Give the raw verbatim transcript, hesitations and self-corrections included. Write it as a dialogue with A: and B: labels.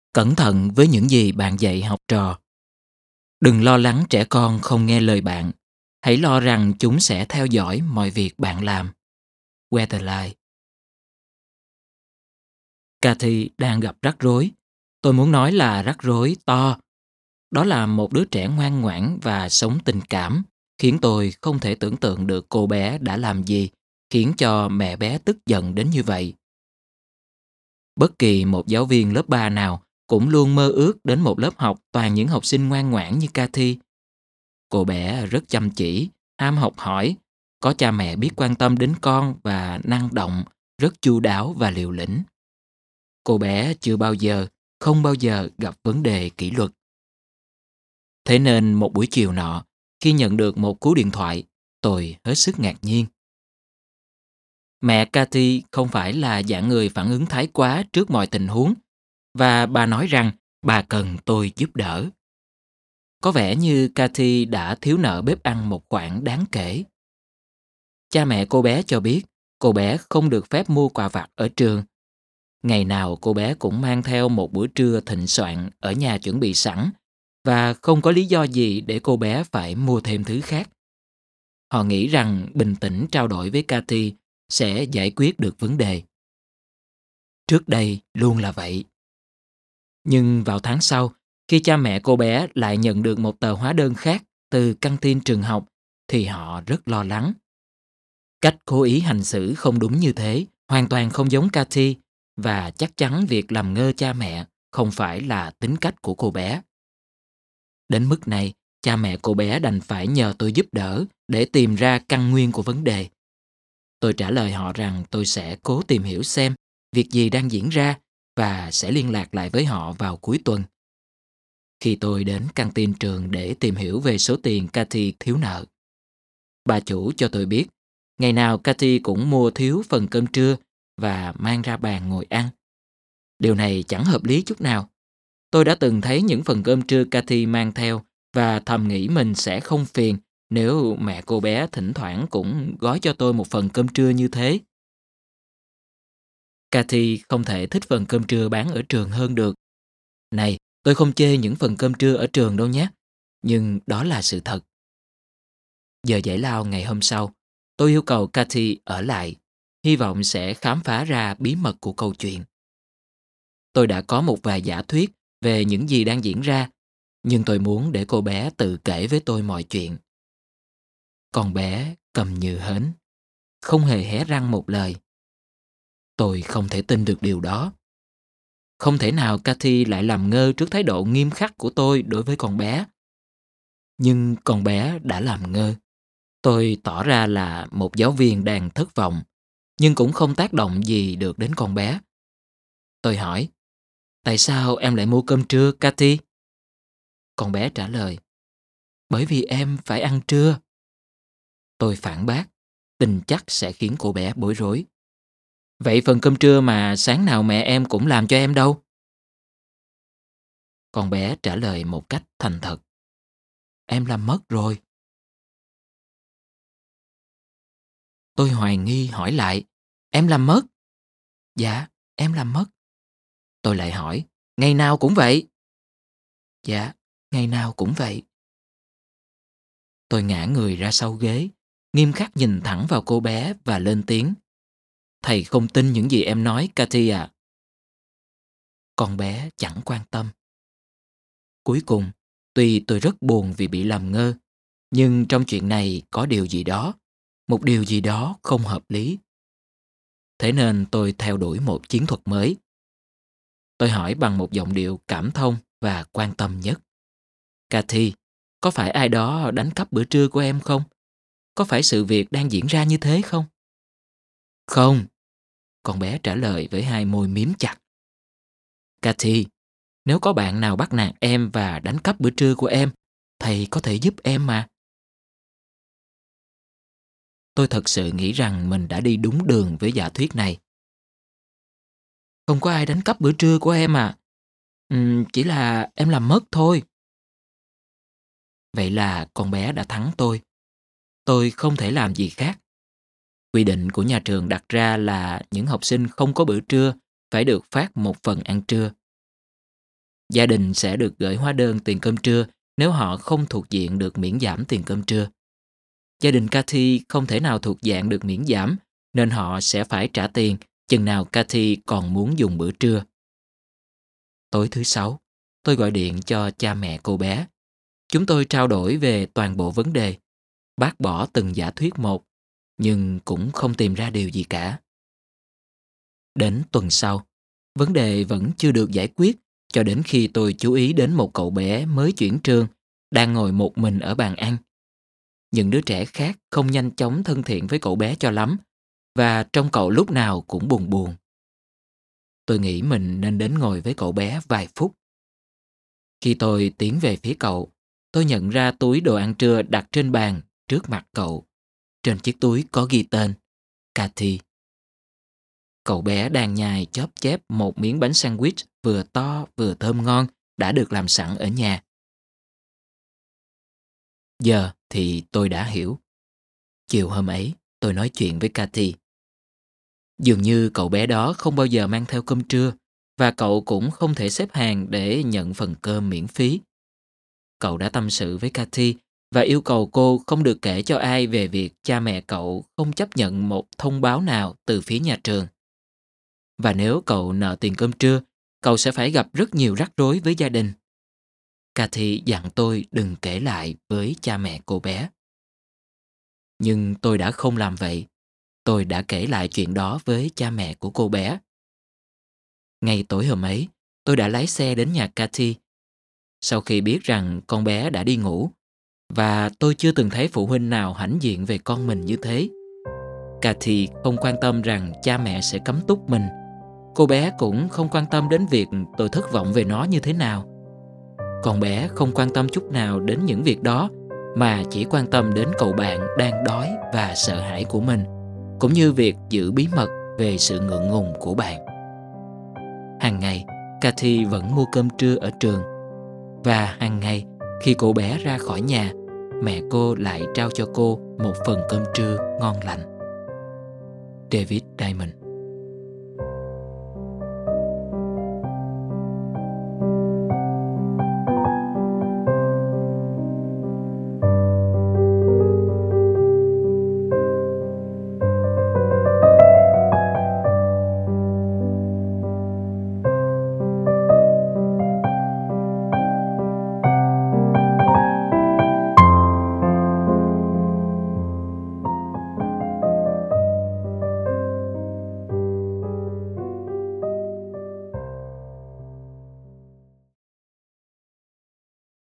A: Cẩn thận với những gì bạn dạy học trò. Đừng lo lắng trẻ con không nghe lời bạn. Hãy lo rằng chúng sẽ theo dõi mọi việc bạn làm. Weatherlight. Cathy đang gặp rắc rối. Tôi muốn nói là rắc rối to. Đó là một đứa trẻ ngoan ngoãn và sống tình cảm, khiến tôi không thể tưởng tượng được cô bé đã làm gì khiến cho mẹ bé tức giận đến như vậy. Bất kỳ một giáo viên lớp ba nào cũng luôn mơ ước đến một lớp học toàn những học sinh ngoan ngoãn như Cathy. Cô bé rất chăm chỉ, ham học hỏi, có cha mẹ biết quan tâm đến con và năng động, rất chu đáo và liều lĩnh. Cô bé chưa bao giờ, không bao giờ gặp vấn đề kỷ luật. Thế nên một buổi chiều nọ, khi nhận được một cú điện thoại, tôi hết sức ngạc nhiên. Mẹ Cathy không phải là dạng người phản ứng thái quá trước mọi tình huống, và bà nói rằng bà cần tôi giúp đỡ. Có vẻ như Cathy đã thiếu nợ bếp ăn một khoản đáng kể. Cha mẹ cô bé cho biết cô bé không được phép mua quà vặt ở trường. Ngày nào cô bé cũng mang theo một bữa trưa thịnh soạn ở nhà chuẩn bị sẵn, và không có lý do gì để cô bé phải mua thêm thứ khác. Họ nghĩ rằng bình tĩnh trao đổi với Cathy sẽ giải quyết được vấn đề. Trước đây luôn là vậy. Nhưng vào tháng sau, khi cha mẹ cô bé lại nhận được một tờ hóa đơn khác từ căng tin trường học, thì họ rất lo lắng. Cách cố ý hành xử không đúng như thế hoàn toàn không giống Cathy, và chắc chắn việc làm ngơ cha mẹ không phải là tính cách của cô bé. Đến mức này, cha mẹ cô bé đành phải nhờ tôi giúp đỡ để tìm ra căn nguyên của vấn đề. Tôi trả lời họ rằng tôi sẽ cố tìm hiểu xem việc gì đang diễn ra và sẽ liên lạc lại với họ vào cuối tuần. Khi tôi đến căng tin trường để tìm hiểu về số tiền Cathy thiếu nợ, bà chủ cho tôi biết ngày nào Cathy cũng mua thiếu phần cơm trưa và mang ra bàn ngồi ăn. Điều này chẳng hợp lý chút nào. Tôi đã từng thấy những phần cơm trưa Cathy mang theo và thầm nghĩ mình sẽ không phiền nếu mẹ cô bé thỉnh thoảng cũng gói cho tôi một phần cơm trưa như thế. Cathy không thể thích phần cơm trưa bán ở trường hơn được. Này, tôi không chê những phần cơm trưa ở trường đâu nhé, nhưng đó là sự thật. Giờ giải lao ngày hôm sau, tôi yêu cầu Cathy ở lại, hy vọng sẽ khám phá ra bí mật của câu chuyện. Tôi đã có một vài giả thuyết về những gì đang diễn ra, nhưng tôi muốn để cô bé tự kể với tôi mọi chuyện. Con bé câm như hến, không hề hé răng một lời. Tôi không thể tin được điều đó. Không thể nào Cathy lại làm ngơ trước thái độ nghiêm khắc của tôi đối với con bé. Nhưng con bé đã làm ngơ. Tôi tỏ ra là một giáo viên đang thất vọng, nhưng cũng không tác động gì được đến con bé. Tôi hỏi, tại sao em lại mua cơm trưa, Cathy? Con bé trả lời, bởi vì em phải ăn trưa. Tôi phản bác, tin chắc sẽ khiến cô bé bối rối. Vậy phần cơm trưa mà sáng nào mẹ em cũng làm cho em đâu? Con bé trả lời một cách thành thật. Em làm mất rồi. Tôi hoài nghi hỏi lại, em làm mất? Dạ, em làm mất. Tôi lại hỏi, ngày nào cũng vậy? Dạ, ngày nào cũng vậy. Tôi ngã người ra sau ghế, nghiêm khắc nhìn thẳng vào cô bé và lên tiếng. Thầy không tin những gì em nói, Cathy à. Con bé chẳng quan tâm. Cuối cùng, tuy tôi rất buồn vì bị làm ngơ, nhưng trong chuyện này có điều gì đó, một điều gì đó không hợp lý. Thế nên tôi theo đuổi một chiến thuật mới. Tôi hỏi bằng một giọng điệu cảm thông và quan tâm nhất. Cathy, có phải ai đó đánh cắp bữa trưa của em không? Có phải sự việc đang diễn ra như thế không? Không, con bé trả lời với hai môi mím chặt. Cathy, nếu có bạn nào bắt nạt em và đánh cắp bữa trưa của em, thầy có thể giúp em mà. Tôi thật sự nghĩ rằng mình đã đi đúng đường với giả thuyết này. Không có ai đánh cắp bữa trưa của em à. Ừm, chỉ là em làm mất thôi. Vậy là con bé đã thắng tôi. Tôi không thể làm gì khác. Quy định của nhà trường đặt ra là những học sinh không có bữa trưa phải được phát một phần ăn trưa. Gia đình sẽ được gửi hóa đơn tiền cơm trưa nếu họ không thuộc diện được miễn giảm tiền cơm trưa. Gia đình Cathy không thể nào thuộc dạng được miễn giảm, nên họ sẽ phải trả tiền chừng nào Cathy còn muốn dùng bữa trưa. Tối thứ Sáu, tôi gọi điện cho cha mẹ cô bé. Chúng tôi trao đổi về toàn bộ vấn đề, bác bỏ từng giả thuyết một, nhưng cũng không tìm ra điều gì cả. Đến tuần sau, vấn đề vẫn chưa được giải quyết cho đến khi tôi chú ý đến một cậu bé mới chuyển trường đang ngồi một mình ở bàn ăn. Những đứa trẻ khác không nhanh chóng thân thiện với cậu bé cho lắm, và trông cậu lúc nào cũng buồn buồn. Tôi nghĩ mình nên đến ngồi với cậu bé vài phút. Khi tôi tiến về phía cậu, tôi nhận ra túi đồ ăn trưa đặt trên bàn trước mặt cậu. Trên chiếc túi có ghi tên Cathy. Cậu bé đang nhai chóp chép một miếng bánh sandwich vừa to vừa thơm ngon đã được làm sẵn ở nhà. Giờ thì tôi đã hiểu. Chiều hôm ấy, tôi nói chuyện với Cathy. Dường như cậu bé đó không bao giờ mang theo cơm trưa, và cậu cũng không thể xếp hàng để nhận phần cơm miễn phí. Cậu đã tâm sự với Cathy và yêu cầu cô không được kể cho ai về việc cha mẹ cậu không chấp nhận một thông báo nào từ phía nhà trường. Và nếu cậu nợ tiền cơm trưa, cậu sẽ phải gặp rất nhiều rắc rối với gia đình. Cathy dặn tôi đừng kể lại với cha mẹ cô bé. Nhưng tôi đã không làm vậy. Tôi đã kể lại chuyện đó với cha mẹ của cô bé. Ngay tối hôm ấy, tôi đã lái xe đến nhà Cathy. Sau khi biết rằng con bé đã đi ngủ, và tôi chưa từng thấy phụ huynh nào hãnh diện về con mình như thế. Cathy không quan tâm rằng cha mẹ sẽ cấm túc mình. Cô bé cũng không quan tâm đến việc tôi thất vọng về nó như thế nào. Con bé không quan tâm chút nào đến những việc đó, mà chỉ quan tâm đến cậu bạn đang đói và sợ hãi của mình, cũng như việc giữ bí mật về sự ngượng ngùng của bạn. Hàng ngày, Cathy vẫn mua cơm trưa ở trường. Và hàng ngày, khi cô bé ra khỏi nhà, mẹ cô lại trao cho cô một phần cơm trưa ngon lành. David Diamond.